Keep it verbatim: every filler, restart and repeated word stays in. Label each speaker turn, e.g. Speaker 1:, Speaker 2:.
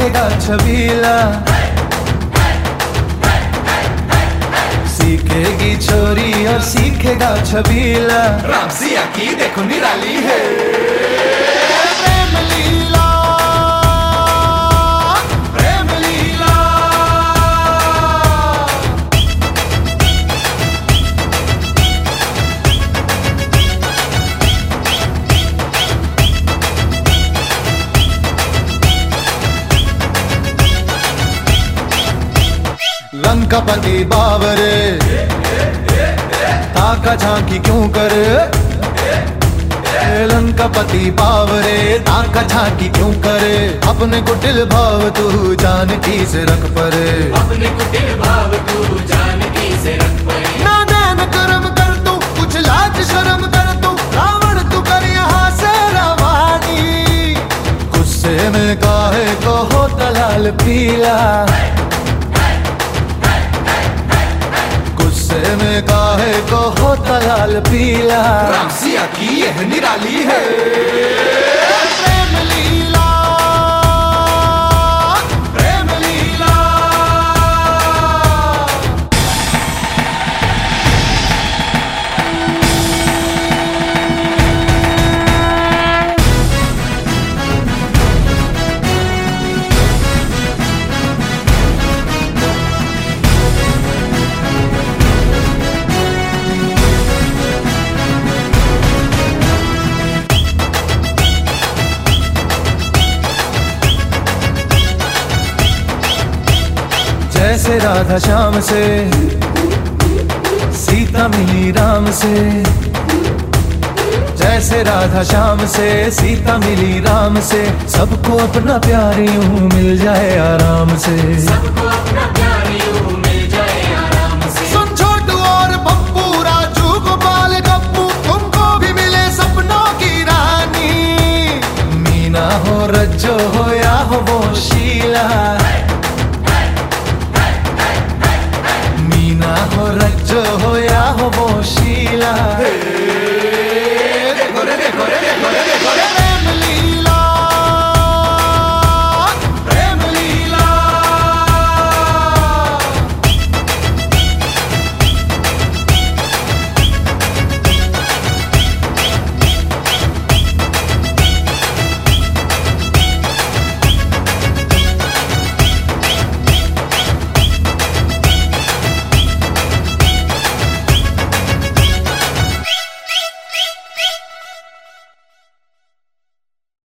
Speaker 1: सीखेगा छबीला, सीखेगी छोरी और सीखेगा छबीला।
Speaker 2: रामसिया की देखो निराली है
Speaker 1: प्रेम लीला, प्रेम लीला। लंकापति बावरे ताका झांकी क्यों करे, लंकापति बावरे ताका झांकी क्यों करे। अपने को दिल भाव तू जानकी से रख परे,
Speaker 2: अपने को दिल भाव तू जानकी से रख परे।
Speaker 1: ना नैन कर्म कर तू, कुछ लाज शर्म कर तू, रावण तू कर यहाँ से रवानी। गुस्से में काहे को होता लाल पीला, गुस्से में काहे को होता लाल पीला।
Speaker 2: रामसिया की यह निराली है
Speaker 1: प्रेम लीला, प्रेम लीला। जैसे राधा श्याम से सीता मिली राम से, जैसे राधा श्याम से सीता मिली राम से। सबको अपना प्यार यूं मिल जाए आराम से,
Speaker 2: सबको अपना प्यार यूं मिल जाए आराम से।
Speaker 1: सुन छोटू और पप्पू, राजू गोपाल गप्पू, तुमको भी मिले सपनों की रानी। मीना हो रज्जो हो या हो वो शीला,